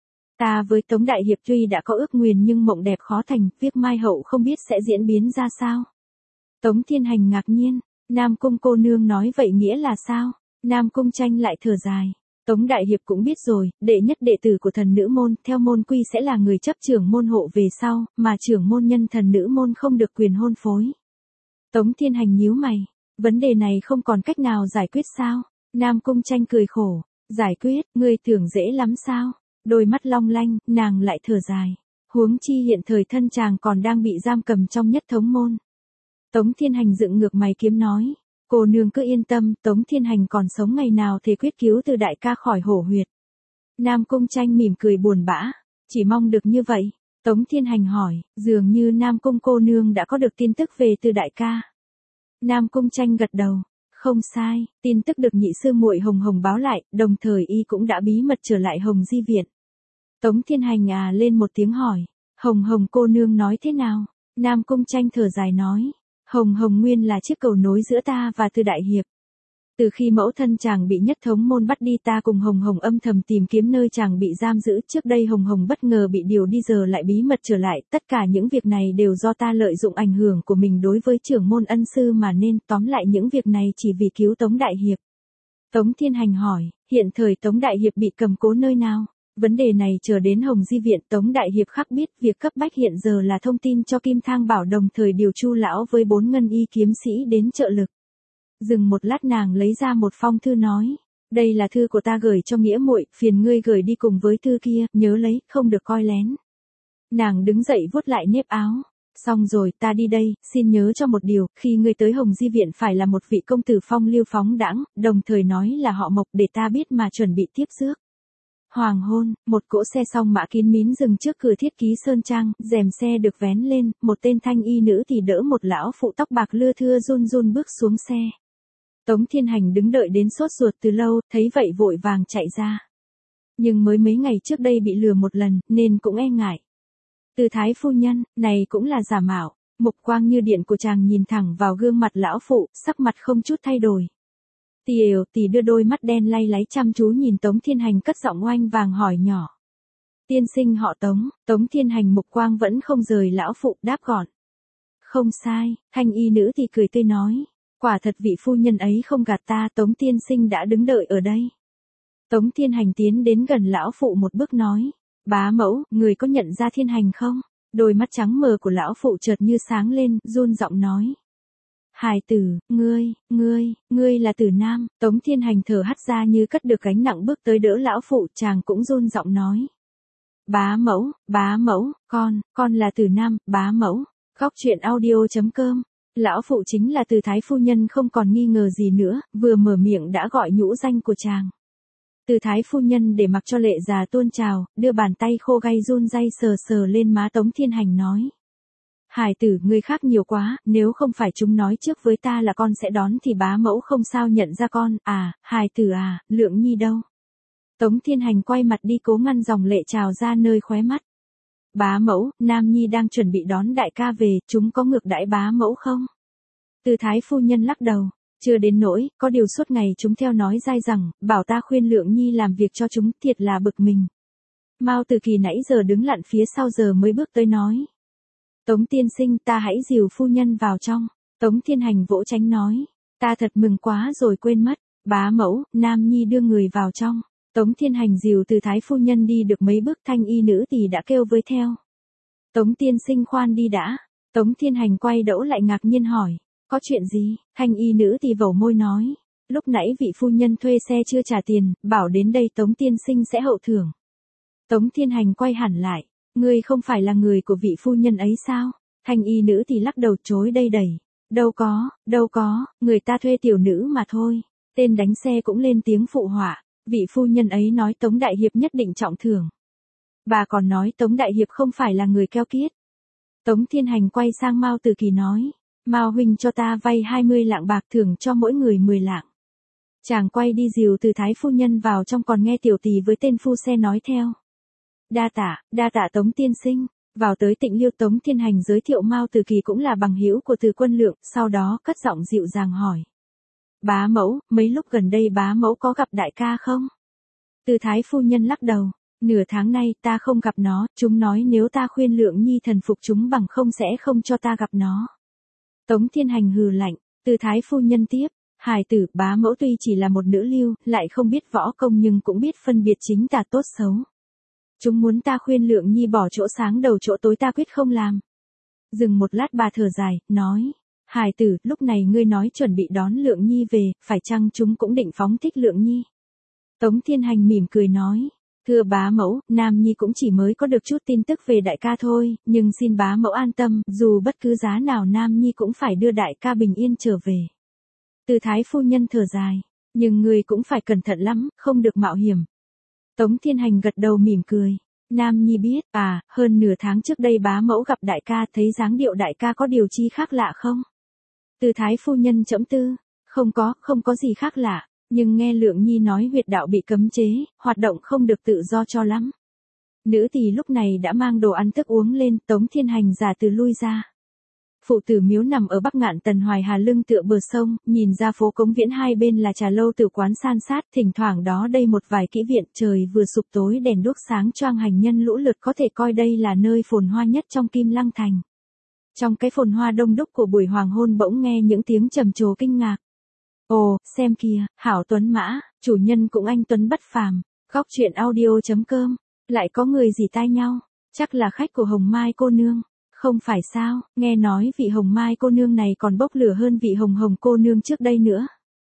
Ta với Tống Đại Hiệp tuy đã có ước nguyền nhưng mộng đẹp khó thành, việc mai hậu không biết sẽ diễn biến ra sao. Tống Thiên Hành ngạc nhiên, Nam Cung cô nương nói vậy nghĩa là sao? Nam Cung Tranh lại thở dài. Tống Đại Hiệp cũng biết rồi, đệ nhất đệ tử của thần nữ môn, theo môn quy sẽ là người chấp trưởng môn hộ về sau, mà trưởng môn nhân thần nữ môn không được quyền hôn phối. Tống Thiên Hành nhíu mày. Vấn đề này không còn cách nào giải quyết sao? Nam Cung Tranh cười khổ. Giải quyết, ngươi tưởng dễ lắm sao? Đôi mắt long lanh, nàng lại thở dài. Huống chi hiện thời thân chàng còn đang bị giam cầm trong nhất thống môn. Tống Thiên Hành dựng ngược mày kiếm nói. Cô nương cứ yên tâm, Tống Thiên Hành còn sống ngày nào thể quyết cứu từ đại ca khỏi hổ huyệt. Nam Cung Tranh mỉm cười buồn bã. Chỉ mong được như vậy. Tống Thiên Hành hỏi, dường như Nam Cung cô nương đã có được tin tức về từ đại ca. Nam Cung Tranh gật đầu. Không sai, tin tức được nhị sư muội Hồng Hồng báo lại, đồng thời y cũng đã bí mật trở lại Hồng Di Viện. Tống Thiên Hành lên một tiếng hỏi, Hồng Hồng cô nương nói thế nào? Nam Cung Tranh thở dài nói, Hồng Hồng nguyên là chiếc cầu nối giữa ta và Từ đại hiệp. Từ khi mẫu thân chàng bị nhất thống môn bắt đi, ta cùng Hồng Hồng âm thầm tìm kiếm nơi chàng bị giam giữ, trước đây Hồng Hồng bất ngờ bị điều đi giờ lại bí mật trở lại, tất cả những việc này đều do ta lợi dụng ảnh hưởng của mình đối với trưởng môn ân sư mà nên, tóm lại những việc này chỉ vì cứu Tống đại hiệp. Tống Thiên Hành hỏi, hiện thời Tống đại hiệp bị cầm cố nơi nào? Vấn đề này chờ đến Hồng Di Viện, Tống đại hiệp khắc biết, việc cấp bách hiện giờ là thông tin cho Kim Thang Bảo đồng thời điều Chu lão với 4 ngân y kiếm sĩ đến trợ lực. Dừng một lát nàng lấy ra một phong thư nói, đây là thư của ta gửi cho nghĩa muội, phiền ngươi gửi đi cùng với thư kia, nhớ lấy, không được coi lén. Nàng đứng dậy vuốt lại nếp áo. Xong rồi, ta đi đây, xin nhớ cho một điều, khi ngươi tới Hồng Di Viện phải là một vị công tử phong lưu phóng đãng, đồng thời nói là họ Mộc để ta biết mà chuẩn bị tiếp rước. Hoàng hôn, một cỗ xe song mã kín mít dừng trước cửa Thiết Ký Sơn Trang, rèm xe được vén lên, một tên thanh y nữ thì đỡ một lão phụ tóc bạc lưa thưa run run bước xuống xe. Tống Thiên Hành đứng đợi đến sốt ruột từ lâu, thấy vậy vội vàng chạy ra. Nhưng mới mấy ngày trước đây bị lừa một lần, nên cũng e ngại. Từ thái phu nhân, này cũng là giả mạo, mục quang như điện của chàng nhìn thẳng vào gương mặt lão phụ, sắc mặt không chút thay đổi. Tỷ đưa đôi mắt đen lay láy chăm chú nhìn Tống Thiên Hành cất giọng oanh vàng hỏi nhỏ. Tiên sinh họ Tống, Tống Thiên Hành mục quang vẫn không rời lão phụ đáp gọn. Không sai, thanh y nữ thì cười tươi nói. Quả thật vị phu nhân ấy không gạt ta, Tống tiên sinh đã đứng đợi ở đây. Tống Thiên Hành tiến đến gần lão phụ một bước nói. Bá mẫu, người có nhận ra Thiên Hành không? Đôi mắt trắng mờ của lão phụ chợt như sáng lên, run giọng nói. Hài tử, ngươi là Tử Nam. Tống Thiên Hành thở hắt ra như cất được gánh nặng bước tới đỡ lão phụ, chàng cũng run giọng nói. Bá mẫu, con là Tử Nam, bá mẫu. Góc truyện audio.com. Lão phụ chính là Từ thái phu nhân không còn nghi ngờ gì nữa, vừa mở miệng đã gọi nhũ danh của chàng. Từ thái phu nhân để mặc cho lệ già tuôn trào, đưa bàn tay khô gay run rẩy sờ sờ lên má Tống Thiên Hành nói. Hài tử, ngươi khác nhiều quá, nếu không phải chúng nói trước với ta là con sẽ đón thì bá mẫu không sao nhận ra con, hài tử Lượng Nhi đâu? Tống Thiên Hành quay mặt đi cố ngăn dòng lệ trào ra nơi khóe mắt. Bá mẫu, Nam Nhi đang chuẩn bị đón đại ca về, chúng có ngược đãi bá mẫu không? Từ thái phu nhân lắc đầu, chưa đến nỗi, có điều suốt ngày chúng theo nói dai rằng, bảo ta khuyên Lượng Nhi làm việc cho chúng, thiệt là bực mình. Mao Từ Kỳ nãy giờ đứng lặn phía sau giờ mới bước tới nói. Tống tiên sinh, ta hãy dìu phu nhân vào trong. Tống Thiên Hành vỗ tránh nói, ta thật mừng quá rồi quên mất. Bá mẫu, Nam Nhi đưa người vào trong. Tống Thiên Hành dìu Từ thái phu nhân đi được mấy bước, thanh y nữ thì đã kêu với theo. Tống tiên sinh khoan đi đã. Tống Thiên Hành quay đỗ lại ngạc nhiên hỏi, có chuyện gì? Thanh y nữ thì vẩu môi nói, lúc nãy vị phu nhân thuê xe chưa trả tiền, bảo đến đây Tống tiên sinh sẽ hậu thưởng. Tống Thiên Hành quay hẳn lại, ngươi không phải là người của vị phu nhân ấy sao? Thanh y nữ thì lắc đầu chối đây đẩy, đâu có, người ta thuê tiểu nữ mà thôi. Tên đánh xe cũng lên tiếng phụ họa, vị phu nhân ấy nói Tống đại hiệp nhất định trọng thưởng. Bà còn nói Tống đại hiệp không phải là người keo kiết. Tống Thiên Hành quay sang Mao Từ Kỳ nói, Mao huynh cho ta vay 20 lạng bạc, thưởng cho mỗi người 10 lạng. Chàng quay đi dìu Từ thái phu nhân vào trong, còn nghe tiểu tỷ với tên phu xe nói theo. Đa tạ Tống tiên sinh. Vào tới Tịnh Liêu, Tống Thiên Hành giới thiệu Mao Từ Kỳ cũng là bằng hữu của Từ Quân Lượng, sau đó cất giọng dịu dàng hỏi. Bá mẫu, mấy lúc gần đây bá mẫu có gặp đại ca không? Từ thái phu nhân lắc đầu, nửa tháng nay ta không gặp nó, chúng nói nếu ta khuyên Lượng Nhi thần phục chúng bằng không sẽ không cho ta gặp nó. Tống Thiên Hành hừ lạnh, Từ thái phu nhân tiếp, hài tử, bá mẫu tuy chỉ là một nữ lưu, lại không biết võ công nhưng cũng biết phân biệt chính tà tốt xấu. Chúng muốn ta khuyên Lượng Nhi bỏ chỗ sáng đầu chỗ tối ta quyết không làm. Dừng một lát bà thở dài, nói, hài tử, lúc này ngươi nói chuẩn bị đón Lượng Nhi về, phải chăng chúng cũng định phóng thích Lượng Nhi? Tống Thiên Hành mỉm cười nói, thưa bá mẫu, Nam Nhi cũng chỉ mới có được chút tin tức về đại ca thôi, nhưng xin bá mẫu an tâm, dù bất cứ giá nào Nam Nhi cũng phải đưa đại ca bình yên trở về. Từ thái phu nhân thở dài, nhưng ngươi cũng phải cẩn thận lắm, không được mạo hiểm. Tống Thiên Hành gật đầu mỉm cười, Nam Nhi biết, hơn nửa tháng trước đây bá mẫu gặp đại ca, thấy dáng điệu đại ca có điều chi khác lạ không? Từ thái phu nhân trẫm tư, không có gì khác lạ, nhưng nghe Lượng Nhi nói huyệt đạo bị cấm chế, hoạt động không được tự do cho lắm. Nữ tỳ lúc này đã mang đồ ăn thức uống lên, Tống Thiên Hành giả từ lui ra. Phụ tử miếu nằm ở Bắc Ngạn Tần Hoài Hà lưng tựa bờ sông, nhìn ra phố Cống Viễn hai bên là trà lâu tử quán san sát, thỉnh thoảng đó đây một vài kỹ viện, trời vừa sụp tối đèn đuốc sáng choang, hành nhân lũ lượt, có thể coi đây là nơi phồn hoa nhất trong Kim Lăng thành. Trong cái phồn hoa đông đúc của buổi hoàng hôn bỗng nghe những tiếng trầm trồ kinh ngạc. Ồ, xem kìa, hảo tuấn mã, chủ nhân cũng anh tuấn bất phàm. Góc truyện audio.com, lại có người gì tai nhau, chắc là khách của Hồng Mai cô nương. Không phải sao, nghe nói vị Hồng Mai cô nương này còn bốc lửa hơn vị Hồng Hồng cô nương trước đây nữa.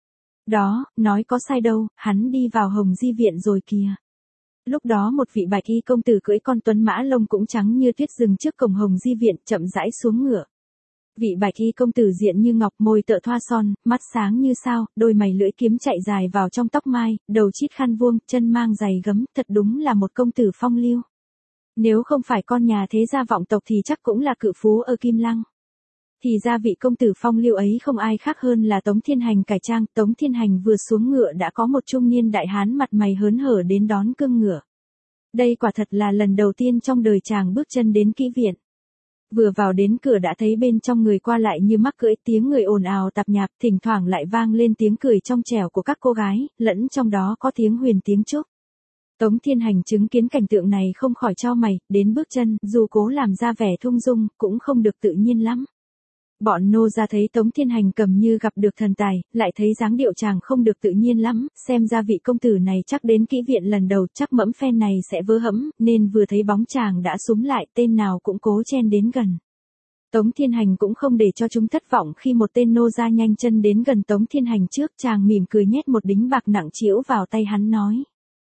Đó, nói có sai đâu, hắn đi vào Hồng Di viện rồi kìa. Lúc đó một vị bạch y công tử cưỡi con tuấn mã lông cũng trắng như tuyết dừng trước cổng Hồng Di viện, chậm rãi xuống ngựa. Vị bạch y công tử diện như ngọc, môi tợ thoa son, mắt sáng như sao, đôi mày lưỡi kiếm chạy dài vào trong tóc mai, đầu chít khăn vuông, chân mang giày gấm, thật đúng là một công tử phong lưu. Nếu không phải con nhà thế gia vọng tộc thì chắc cũng là cự phú ở Kim Lăng. Thì ra vị công tử phong lưu ấy không ai khác hơn là Tống Thiên Hành cải trang. Tống Thiên Hành vừa xuống ngựa đã có một trung niên đại hán mặt mày hớn hở đến đón cương ngựa. Đây quả thật là lần đầu tiên trong đời chàng bước chân đến kỹ viện. Vừa vào đến cửa đã thấy bên trong người qua lại như mắc cưỡi, tiếng người ồn ào tạp nhạp, thỉnh thoảng lại vang lên tiếng cười trong trẻo của các cô gái, lẫn trong đó có tiếng huyền tiếng trúc. Tống Thiên Hành chứng kiến cảnh tượng này không khỏi chau mày, đến bước chân, dù cố làm ra vẻ thung dung, cũng không được tự nhiên lắm. Bọn nô ra thấy Tống Thiên Hành cầm như gặp được thần tài, lại thấy dáng điệu chàng không được tự nhiên lắm, xem ra vị công tử này chắc đến kỹ viện lần đầu, chắc mẫm phen này sẽ vỡ hẫm, nên vừa thấy bóng chàng đã xúm lại, tên nào cũng cố chen đến gần. Tống Thiên Hành cũng không để cho chúng thất vọng khi một tên nô ra nhanh chân đến gần Tống Thiên Hành trước, chàng mỉm cười nhét một đính bạc nặng trĩu vào tay hắn nói.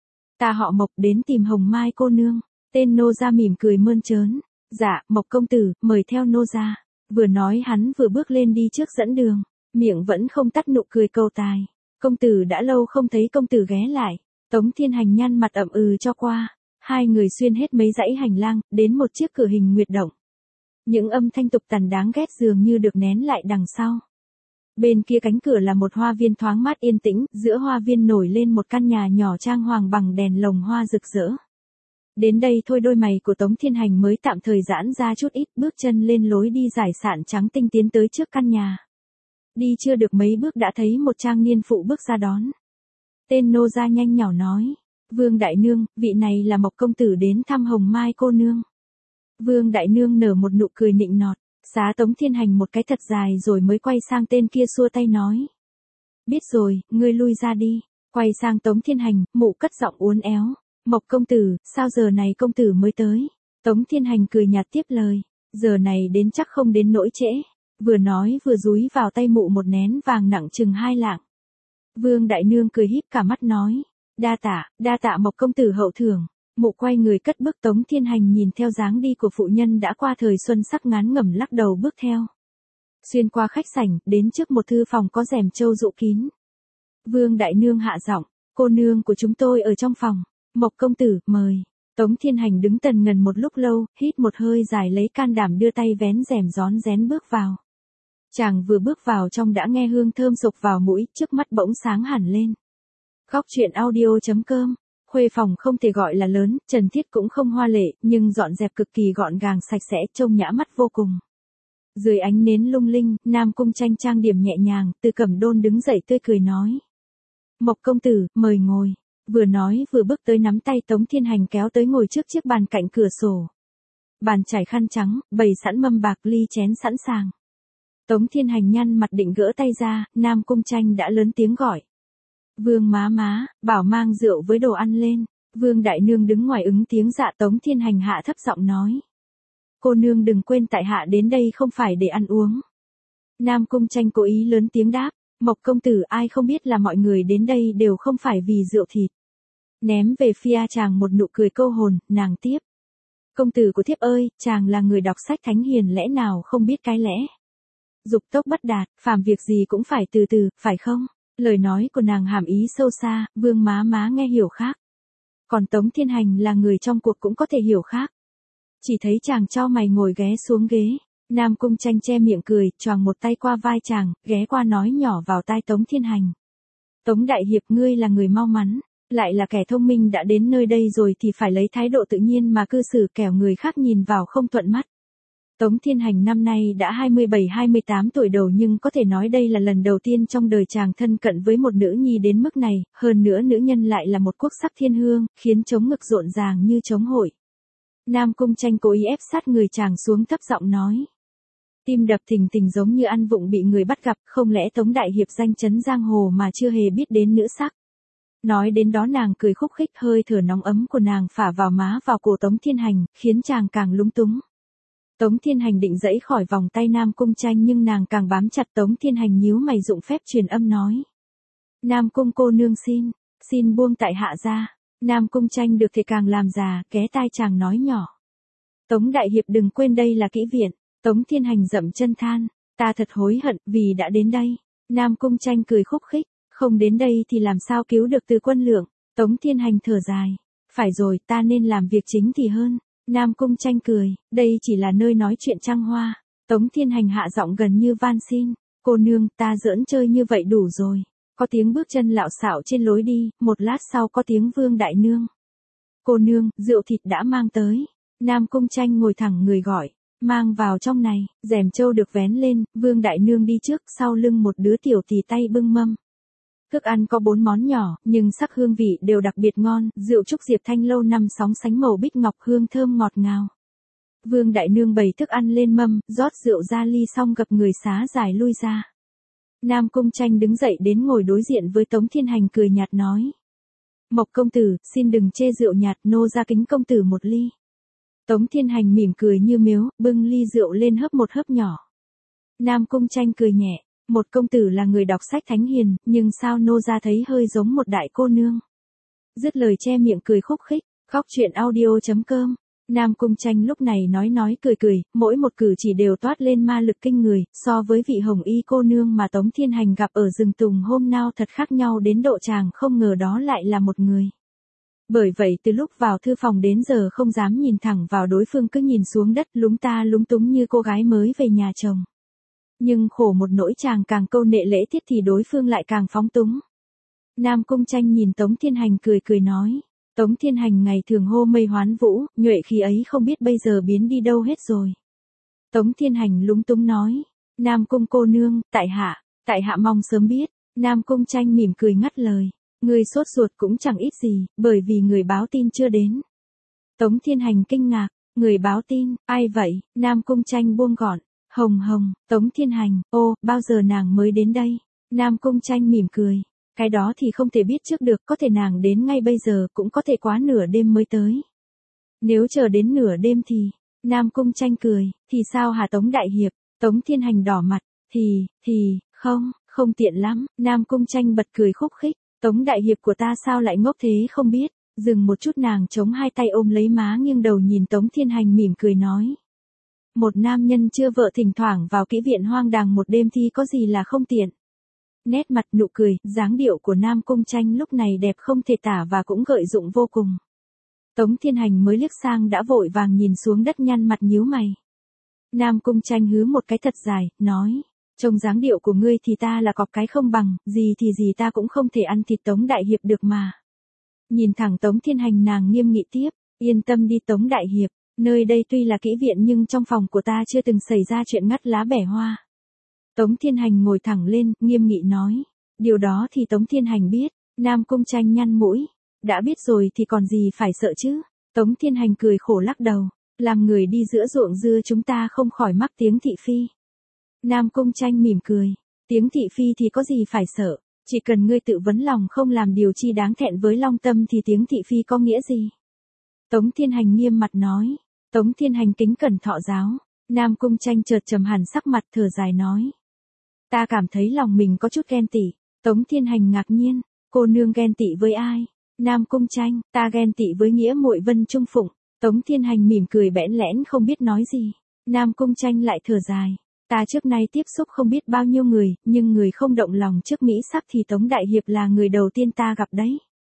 Ta họ Mộc, đến tìm Hồng Mai cô nương. Tên nô gia mỉm cười mơn trớn. Dạ, Mộc công tử, mời theo nô gia. Vừa nói hắn vừa bước lên đi trước dẫn đường, miệng vẫn không tắt nụ cười câu tài. Công tử đã lâu không thấy công tử ghé lại. Tống Thiên Hành nhăn mặt ậm ừ cho qua. Hai người xuyên hết mấy dãy hành lang, đến một chiếc cửa hình nguyệt động. Những âm thanh tục tằn đáng ghét dường như được nén lại đằng sau. Bên kia cánh cửa là một hoa viên thoáng mát yên tĩnh, giữa hoa viên nổi lên một căn nhà nhỏ trang hoàng bằng đèn lồng hoa rực rỡ. Đến đây thôi đôi mày của Tống Thiên Hành mới tạm thời giãn ra chút ít, bước chân lên lối đi giải sạn trắng tinh tiến tới trước căn nhà. Đi chưa được mấy bước đã thấy một trang niên phụ bước ra đón. Tên nô gia nhanh nhỏ nói, Vương Đại Nương, vị này là Mộc công tử đến thăm Hồng Mai cô nương. Vương Đại Nương nở một nụ cười nịnh nọt. Xá Tống Thiên Hành một cái thật dài rồi mới quay sang tên kia xua tay nói. Biết rồi, ngươi lui ra đi. Quay sang Tống Thiên Hành, mụ cất giọng uốn éo. Mộc công tử, sao giờ này công tử mới tới? Tống Thiên Hành cười nhạt tiếp lời. Giờ này đến chắc không đến nỗi trễ. Vừa nói vừa dúi vào tay mụ một nén vàng nặng chừng 2 lạng. Vương Đại Nương cười híp cả mắt nói. Đa tạ Mộc công tử hậu thưởng. Mụ quay người cất bước. Tống Thiên Hành nhìn theo dáng đi của phụ nhân đã qua thời xuân sắc ngán ngẩm lắc đầu bước theo. Xuyên qua khách sảnh, đến trước một thư phòng có rèm trâu dụ kín. Vương Đại Nương hạ giọng, cô nương của chúng tôi ở trong phòng. Mộc công tử, mời. Tống Thiên Hành đứng tần ngần một lúc lâu, hít một hơi dài lấy can đảm đưa tay vén rèm rón rén bước vào. Chàng vừa bước vào trong đã nghe hương thơm sộc vào mũi, trước mắt bỗng sáng hẳn lên. Góc truyện audio.com. Khuê phòng không thể gọi là lớn, trần thiết cũng không hoa lệ, nhưng dọn dẹp cực kỳ gọn gàng sạch sẽ, trông nhã mắt vô cùng. Dưới ánh nến lung linh, Nam Cung Tranh trang điểm nhẹ nhàng, Từ Cẩm Đôn đứng dậy tươi cười nói. Mộc công tử, mời ngồi. Vừa nói vừa bước tới nắm tay Tống Thiên Hành kéo tới ngồi trước chiếc bàn cạnh cửa sổ. Bàn trải khăn trắng, bày sẵn mâm bạc ly chén sẵn sàng. Tống Thiên Hành nhăn mặt định gỡ tay ra, Nam Cung Tranh đã lớn tiếng gọi. Vương má, bảo mang rượu với đồ ăn lên. Vương Đại Nương đứng ngoài ứng tiếng dạ. Tống Thiên Hành hạ thấp giọng nói. Cô nương đừng quên tại hạ đến đây không phải để ăn uống. Nam Cung Tranh cố ý lớn tiếng đáp. Mộc công tử, ai không biết là mọi người đến đây đều không phải vì rượu thịt. Ném về phía chàng một nụ cười câu hồn, nàng tiếp. Công tử của thiếp ơi, chàng là người đọc sách thánh hiền lẽ nào không biết cái lẽ. Dục tốc bất đạt, phàm việc gì cũng phải từ từ, phải không? Lời nói của nàng hàm ý sâu xa, Vương má nghe hiểu khác. Còn Tống Thiên Hành là người trong cuộc cũng có thể hiểu khác. Chỉ thấy chàng chau mày ngồi ghé xuống ghế. Nam Cung Tranh che miệng cười, choàng một tay qua vai chàng, ghé qua nói nhỏ vào tai Tống Thiên Hành. Tống Đại Hiệp, ngươi là người mau mắn, lại là kẻ thông minh, đã đến nơi đây rồi thì phải lấy thái độ tự nhiên mà cư xử, kẻo người khác nhìn vào không thuận mắt. Tống Thiên Hành năm nay đã 27-28 tuổi đầu, nhưng có thể nói đây là lần đầu tiên trong đời chàng thân cận với một nữ nhi đến mức này, hơn nữa nữ nhân lại là một quốc sắc thiên hương, khiến trống ngực rộn ràng như trống hội. Nam Cung Tranh cố ý ép sát người chàng xuống, thấp giọng nói. Tim đập thình thình giống như ăn vụng bị người bắt gặp, không lẽ Tống Đại Hiệp danh chấn giang hồ mà chưa hề biết đến nữ sắc. Nói đến đó nàng cười khúc khích, hơi thở nóng ấm của nàng phả vào má vào cổ Tống Thiên Hành, khiến chàng càng lúng túng. Tống Thiên Hành định giãy khỏi vòng tay Nam Cung Tranh nhưng nàng càng bám chặt. Tống Thiên Hành nhíu mày dụng phép truyền âm nói. Nam Cung cô nương xin buông tại hạ ra. Nam Cung Tranh được thì càng làm già, ghé tai chàng nói nhỏ. Tống Đại Hiệp đừng quên đây là kỹ viện. Tống Thiên Hành dậm chân than. Ta thật hối hận vì đã đến đây. Nam Cung Tranh cười khúc khích. Không đến đây thì làm sao cứu được Từ Quân Lượng. Tống Thiên Hành thở dài. Phải rồi, ta nên làm việc chính thì hơn. Nam Cung Tranh cười. Đây chỉ là nơi nói chuyện trăng hoa. Tống Thiên Hành hạ giọng gần như van xin. Cô nương, ta giỡn chơi như vậy đủ rồi. Có tiếng bước chân lạo xạo trên lối đi, một lát sau có tiếng Vương Đại Nương. Cô nương, rượu thịt đã mang tới. Nam Cung Tranh ngồi thẳng người gọi. Mang vào trong này, rèm trâu được vén lên, Vương Đại Nương đi trước, sau lưng một đứa tiểu tỳ tay bưng mâm. Thức ăn có 4 món nhỏ, nhưng sắc hương vị đều đặc biệt ngon, rượu trúc Diệp Thanh lâu năm sóng sánh màu bích ngọc, hương thơm ngọt ngào. Vương Đại Nương bày thức ăn lên mâm, rót rượu ra ly xong gập người xá giải lui ra. Nam Cung Tranh đứng dậy đến ngồi đối diện với Tống Thiên Hành, cười nhạt nói. Mộc công tử, xin đừng chê rượu nhạt, nô ra kính công tử một ly. Tống Thiên Hành mỉm cười như miếu, bưng ly rượu lên hớp một hớp nhỏ. Nam Cung Tranh cười nhẹ. Một công tử là người đọc sách thánh hiền, nhưng sao nô ra thấy hơi giống một đại cô nương. Dứt lời che miệng cười khúc khích. Khóc chuyện audio.com. Nam Cung Tranh lúc này nói cười, mỗi một cử chỉ đều toát lên ma lực kinh người, so với vị hồng y cô nương mà Tống Thiên Hành gặp ở rừng tùng hôm nào thật khác nhau đến độ chàng không ngờ đó lại là một người. Bởi vậy từ lúc vào thư phòng đến giờ không dám nhìn thẳng vào đối phương, cứ nhìn xuống đất lúng ta lúng túng như cô gái mới về nhà chồng. Nhưng khổ một nỗi chàng càng câu nệ lễ tiết thì đối phương lại càng phóng túng. Nam Cung Tranh nhìn Tống Thiên Hành cười nói. Tống Thiên Hành ngày thường hô mây hoán vũ, nhuệ khí ấy không biết bây giờ biến đi đâu hết rồi. Tống Thiên Hành lúng túng nói. Nam Cung cô nương, tại hạ mong sớm biết. Nam Cung Tranh mỉm cười ngắt lời. Người sốt ruột cũng chẳng ít gì, bởi vì người báo tin chưa đến. Tống Thiên Hành kinh ngạc. Người báo tin, ai vậy? Nam Cung Tranh buông gọn. Hồng, Tống Thiên Hành, ô, bao giờ nàng mới đến đây? Nam Cung Tranh mỉm cười. Cái đó thì không thể biết trước được, có thể nàng đến ngay bây giờ, cũng có thể quá nửa đêm mới tới. Nếu chờ đến nửa đêm thì, Nam Cung Tranh cười, thì sao hả Tống Đại Hiệp? Tống Thiên Hành đỏ mặt, không tiện lắm. Nam Cung Tranh bật cười khúc khích. Tống Đại Hiệp của ta sao lại ngốc thế không biết? Dừng một chút nàng chống hai tay ôm lấy má, nghiêng đầu nhìn Tống Thiên Hành mỉm cười nói. Một nam nhân chưa vợ thỉnh thoảng vào kỹ viện hoang đàng một đêm thì có gì là không tiện. Nét mặt nụ cười, dáng điệu của Nam Cung Tranh lúc này đẹp không thể tả và cũng gợi dụng vô cùng. Tống Thiên Hành mới liếc sang đã vội vàng nhìn xuống đất, nhăn mặt nhíu mày. Nam Cung Tranh hứ một cái thật dài, nói. Trông dáng điệu của ngươi thì ta là cọp cái không bằng, gì thì gì ta cũng không thể ăn thịt Tống Đại Hiệp được mà. Nhìn thẳng Tống Thiên Hành nàng nghiêm nghị tiếp. Yên tâm đi Tống Đại Hiệp. Nơi đây tuy là kỹ viện nhưng trong phòng của ta chưa từng xảy ra chuyện ngắt lá bẻ hoa. Tống Thiên Hành ngồi thẳng lên, nghiêm nghị nói. Điều đó thì Tống Thiên Hành biết. Nam Cung Tranh nhăn mũi. Đã biết rồi thì còn gì phải sợ chứ. Tống Thiên Hành cười khổ lắc đầu. Làm người đi giữa ruộng dưa chúng ta không khỏi mắc tiếng thị phi. Nam Cung Tranh mỉm cười. Tiếng thị phi thì có gì phải sợ. Chỉ cần ngươi tự vấn lòng không làm điều chi đáng thẹn với long tâm thì tiếng thị phi có nghĩa gì. Tống Thiên Hành nghiêm mặt nói. Tống Thiên Hành kính cẩn thọ giáo. Nam Cung Tranh chợt trầm hẳn sắc mặt, thở dài nói. Ta cảm thấy lòng mình có chút ghen tị. Tống Thiên Hành ngạc nhiên. Cô nương ghen tị với ai? Nam Cung Tranh, ta ghen tị với nghĩa muội Vân Trung Phụng. Tống Thiên Hành mỉm cười bẽn lẽn không biết nói gì. Nam Cung Tranh lại thở dài. Ta trước nay tiếp xúc không biết bao nhiêu người, nhưng người không động lòng trước mỹ sắc thì Tống Đại Hiệp là người đầu tiên ta gặp đấy.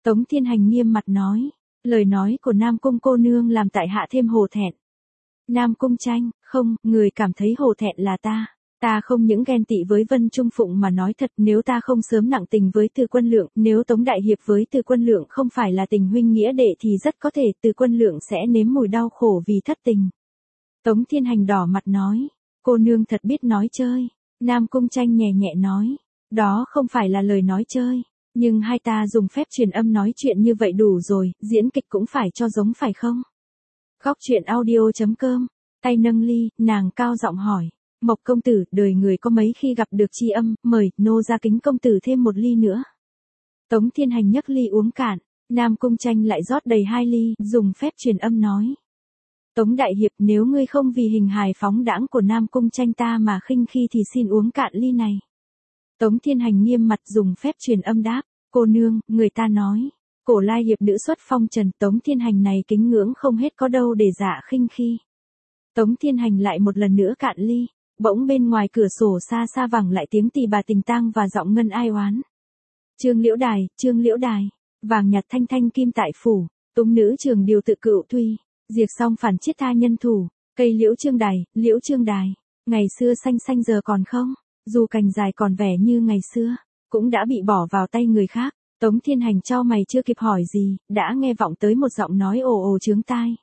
Tống Thiên Hành nghiêm mặt nói, lời nói của Nam Cung cô nương làm tại hạ thêm hổ thẹn. Nam Cung Tranh, không, người cảm thấy hổ thẹn là ta. Ta không những ghen tị với Vân Trung Phụng mà nói thật, nếu ta không sớm nặng tình với Từ Quân Lượng, nếu Tống Đại Hiệp với Từ Quân Lượng không phải là tình huynh nghĩa đệ thì rất có thể Từ Quân Lượng sẽ nếm mùi đau khổ vì thất tình. Tống Thiên Hành đỏ mặt nói, cô nương thật biết nói chơi. Nam Cung Tranh nhẹ nhẹ nói, đó không phải là lời nói chơi, nhưng hai ta dùng phép truyền âm nói chuyện như vậy đủ rồi, diễn kịch cũng phải cho giống phải không? Góc truyện audio.com, tay nâng ly, nàng cao giọng hỏi, Mộc công tử, đời người có mấy khi gặp được tri âm, mời, nô ra kính công tử thêm một ly nữa. Tống Thiên Hành nhấc ly uống cạn, Nam Cung Tranh lại rót đầy 2 ly, dùng phép truyền âm nói. Tống Đại Hiệp, nếu ngươi không vì hình hài phóng đãng của Nam Cung Tranh ta mà khinh khi thì xin uống cạn ly này. Tống Thiên Hành nghiêm mặt dùng phép truyền âm đáp, cô nương, người ta nói, cổ lai hiệp nữ xuất phong trần, Tống Thiên Hành này kính ngưỡng không hết có đâu để dạ khinh khi. Tống Thiên Hành lại một lần nữa cạn ly, bỗng bên ngoài cửa sổ xa xa vẳng lại tiếng tỳ bà tình tang và giọng ngân ai oán. Trương Liễu Đài, vàng nhặt thanh thanh kim tại phủ, túng nữ trường điều tự cựu tuy, diệt xong phản chiết tha nhân thủ, cây liễu trương đài, ngày xưa xanh xanh giờ còn không, dù cành dài còn vẻ như ngày xưa, cũng đã bị bỏ vào tay người khác. Tống Thiên Hành chau mày chưa kịp hỏi gì, đã nghe vọng tới một giọng nói ồ ồ chướng tai.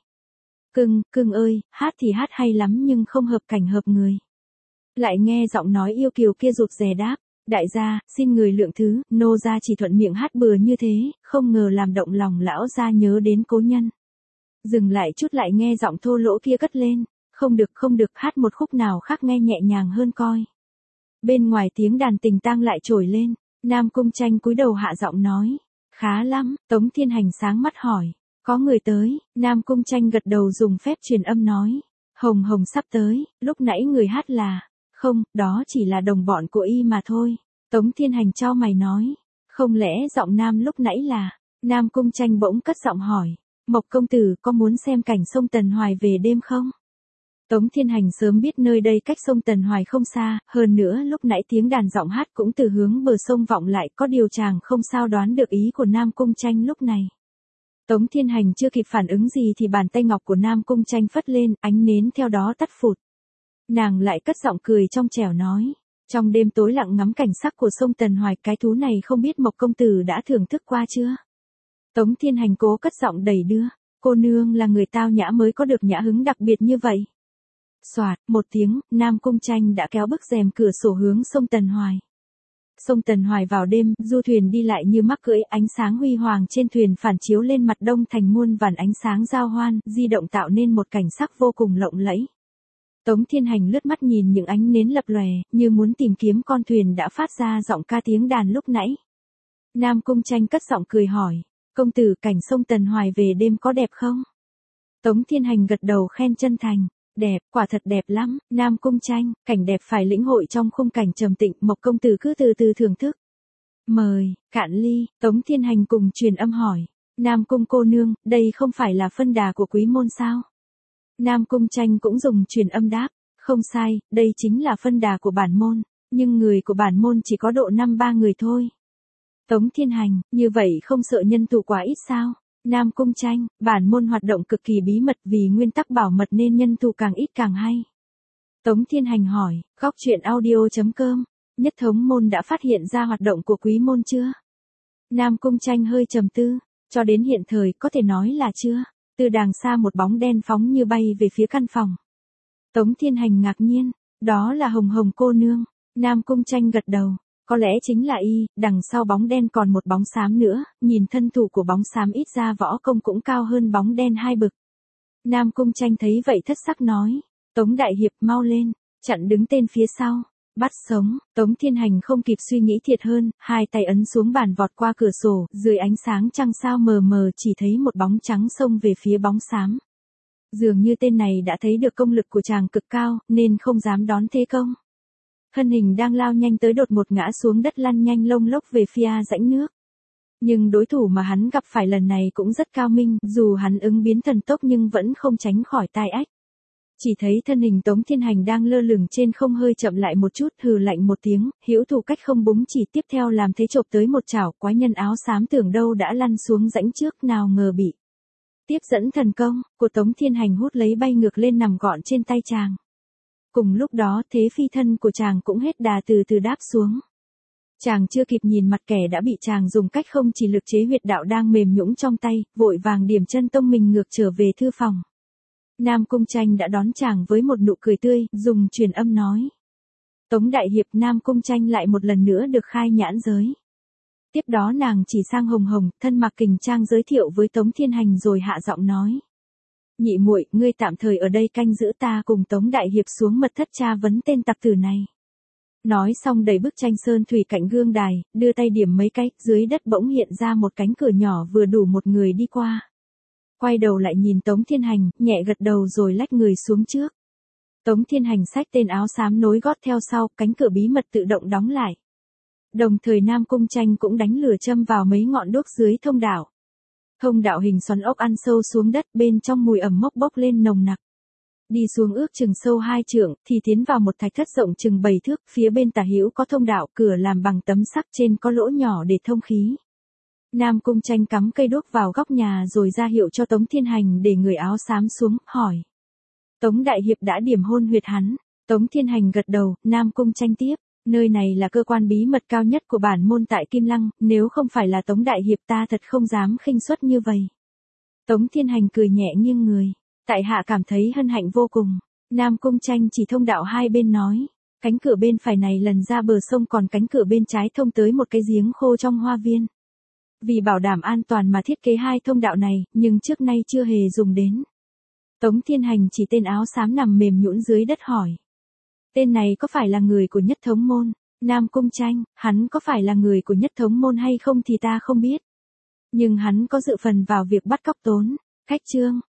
Cưng ơi, hát thì hát hay lắm nhưng không hợp cảnh hợp người. Lại nghe giọng nói yêu kiều kia rụt rè đáp, đại gia, xin người lượng thứ, nô gia chỉ thuận miệng hát bừa như thế, không ngờ làm động lòng lão gia nhớ đến cố nhân. Dừng lại chút lại nghe giọng thô lỗ kia cất lên, không được, hát một khúc nào khác nghe nhẹ nhàng hơn coi. Bên ngoài tiếng đàn tình tang lại trồi lên, Nam Cung Tranh cúi đầu hạ giọng nói, khá lắm. Tống Thiên Hành sáng mắt hỏi, có người tới. Nam Cung Tranh gật đầu dùng phép truyền âm nói, Hồng sắp tới, lúc nãy người hát là, không, đó chỉ là đồng bọn của y mà thôi. Tống Thiên Hành chau mày nói, không lẽ giọng nam lúc nãy là. Nam Cung Tranh bỗng cất giọng hỏi, Mộc công tử có muốn xem cảnh sông Tần Hoài về đêm không? Tống Thiên Hành sớm biết nơi đây cách sông Tần Hoài không xa, hơn nữa lúc nãy tiếng đàn giọng hát cũng từ hướng bờ sông vọng lại, có điều chàng không sao đoán được ý của Nam Cung Tranh lúc này. Tống Thiên Hành chưa kịp phản ứng gì thì bàn tay ngọc của Nam Cung Tranh phất lên, ánh nến theo đó tắt phụt. Nàng lại cất giọng cười trong trẻo nói, trong đêm tối lặng ngắm cảnh sắc của sông Tần Hoài, cái thú này không biết Mộc công tử đã thưởng thức qua chưa? Tống Thiên Hành cố cất giọng đầy đưa, cô nương là người tao nhã mới có được nhã hứng đặc biệt như vậy. Soạt, một tiếng, Nam Cung Tranh đã kéo bức rèm cửa sổ hướng sông Tần Hoài. Sông Tần Hoài vào đêm, du thuyền đi lại như mắc cưỡi, ánh sáng huy hoàng trên thuyền phản chiếu lên mặt đông thành muôn vàn ánh sáng giao hoan, di động tạo nên một cảnh sắc vô cùng lộng lẫy. Tống Thiên Hành lướt mắt nhìn những ánh nến lập lòe, như muốn tìm kiếm con thuyền đã phát ra giọng ca tiếng đàn lúc nãy. Nam Cung Tranh cất giọng cười hỏi, công tử, cảnh sông Tần Hoài về đêm có đẹp không? Tống Thiên Hành gật đầu khen chân thành, đẹp, quả thật đẹp lắm. Nam Cung Tranh, cảnh đẹp phải lĩnh hội trong khung cảnh trầm tĩnh, Mộc công tử cứ từ từ thưởng thức. Mời, cạn ly. Tống Thiên Hành cùng truyền âm hỏi, Nam Cung cô nương, đây không phải là phân đà của quý môn sao? Nam Cung Tranh cũng dùng truyền âm đáp, không sai, đây chính là phân đà của bản môn, nhưng người của bản môn chỉ có độ 5-3 người thôi. Tống Thiên Hành, như vậy không sợ nhân thủ quá ít sao? Nam Cung Tranh, bản môn hoạt động cực kỳ bí mật, vì nguyên tắc bảo mật nên nhân thủ càng ít càng hay. Tống Thiên Hành hỏi, góc truyện audio.com, nhất thống môn đã phát hiện ra hoạt động của quý môn chưa? Nam Cung Tranh hơi trầm tư, cho đến hiện thời có thể nói là chưa. Từ đàng xa một bóng đen phóng như bay về phía căn phòng. Tống Thiên Hành ngạc nhiên, đó là Hồng cô nương. Nam Cung Tranh gật đầu, có lẽ chính là y. Đằng sau bóng đen còn một bóng xám nữa, nhìn thân thủ của bóng xám ít ra võ công cũng cao hơn bóng đen 2 bậc. Nam Cung Tranh thấy vậy thất sắc nói, Tống Đại Hiệp mau lên, chặn đứng tên phía sau, bắt sống. Tống Thiên Hành không kịp suy nghĩ thiệt hơn, hai tay ấn xuống bàn vọt qua cửa sổ, dưới ánh sáng trăng sao mờ mờ chỉ thấy một bóng trắng xông về phía bóng xám. Dường như tên này đã thấy được công lực của chàng cực cao, nên không dám đón thế công. Thân hình đang lao nhanh tới đột ngột ngã xuống đất lăn nhanh lông lốc về phía rãnh nước. Nhưng đối thủ mà hắn gặp phải lần này cũng rất cao minh, dù hắn ứng biến thần tốc nhưng vẫn không tránh khỏi tai ách. Chỉ thấy thân hình Tống Thiên Hành đang lơ lửng trên không hơi chậm lại một chút, hừ lạnh một tiếng, hữu thủ cách không búng chỉ tiếp theo làm thế chộp tới một chảo, quái nhân áo xám tưởng đâu đã lăn xuống rãnh trước, nào ngờ bị tiếp dẫn thần công của Tống Thiên Hành hút lấy bay ngược lên nằm gọn trên tay chàng. Cùng lúc đó thế phi thân của chàng cũng hết đà từ từ đáp xuống. Chàng chưa kịp nhìn mặt kẻ đã bị chàng dùng cách không chỉ lực chế huyệt đạo đang mềm nhũn trong tay, vội vàng điểm chân tông mình ngược trở về thư phòng. Nam Cung Tranh đã đón chàng với một nụ cười tươi, dùng truyền âm nói. Tống đại hiệp, Nam Cung Tranh lại một lần nữa được khai nhãn giới. Tiếp đó nàng chỉ sang Hồng Hồng, thân mặc kình trang giới thiệu với Tống Thiên Hành rồi hạ giọng nói. Nhị muội, ngươi tạm thời ở đây canh giữ, ta cùng Tống đại hiệp xuống mật thất tra vấn tên tặc tử này. Nói xong đẩy bức tranh sơn thủy cạnh gương đài, đưa tay điểm mấy cái, dưới đất bỗng hiện ra một cánh cửa nhỏ vừa đủ một người đi qua. Quay đầu lại nhìn Tống Thiên Hành, nhẹ gật đầu rồi lách người xuống trước. Tống Thiên Hành xách tên áo xám nối gót theo sau, cánh cửa bí mật tự động đóng lại. Đồng thời Nam Cung Tranh cũng đánh lửa châm vào mấy ngọn đuốc dưới thông đạo. Thông đạo hình xoắn ốc ăn sâu xuống đất, bên trong mùi ẩm mốc bốc lên nồng nặc. Đi xuống ước chừng sâu 2 trượng, thì tiến vào một thạch thất rộng chừng 7 thước, phía bên tả hữu có thông đạo, cửa làm bằng tấm sắt, trên có lỗ nhỏ để thông khí. Nam Cung Tranh cắm cây đuốc vào góc nhà rồi ra hiệu cho Tống Thiên Hành để người áo xám xuống, hỏi. Tống đại hiệp đã điểm hôn huyệt hắn. Tống Thiên Hành gật đầu, Nam Cung Tranh tiếp. Nơi này là cơ quan bí mật cao nhất của bản môn tại Kim Lăng, nếu không phải là Tống đại hiệp ta thật không dám khinh suất như vậy. Tống Thiên Hành cười nhẹ nghiêng người. Tại hạ cảm thấy hân hạnh vô cùng. Nam Cung Tranh chỉ thông đạo hai bên nói. Cánh cửa bên phải này lần ra bờ sông, còn cánh cửa bên trái thông tới một cái giếng khô trong hoa viên. Vì bảo đảm an toàn mà thiết kế hai thông đạo này, nhưng trước nay chưa hề dùng đến. Tống Thiên Hành chỉ tên áo xám nằm mềm nhũn dưới đất hỏi. Tên này có phải là người của Nhất Thống môn? Nam Cung Tranh, hắn có phải là người của Nhất Thống môn hay không thì ta không biết. Nhưng hắn có dự phần vào việc bắt cóc Tốn Khách Trương.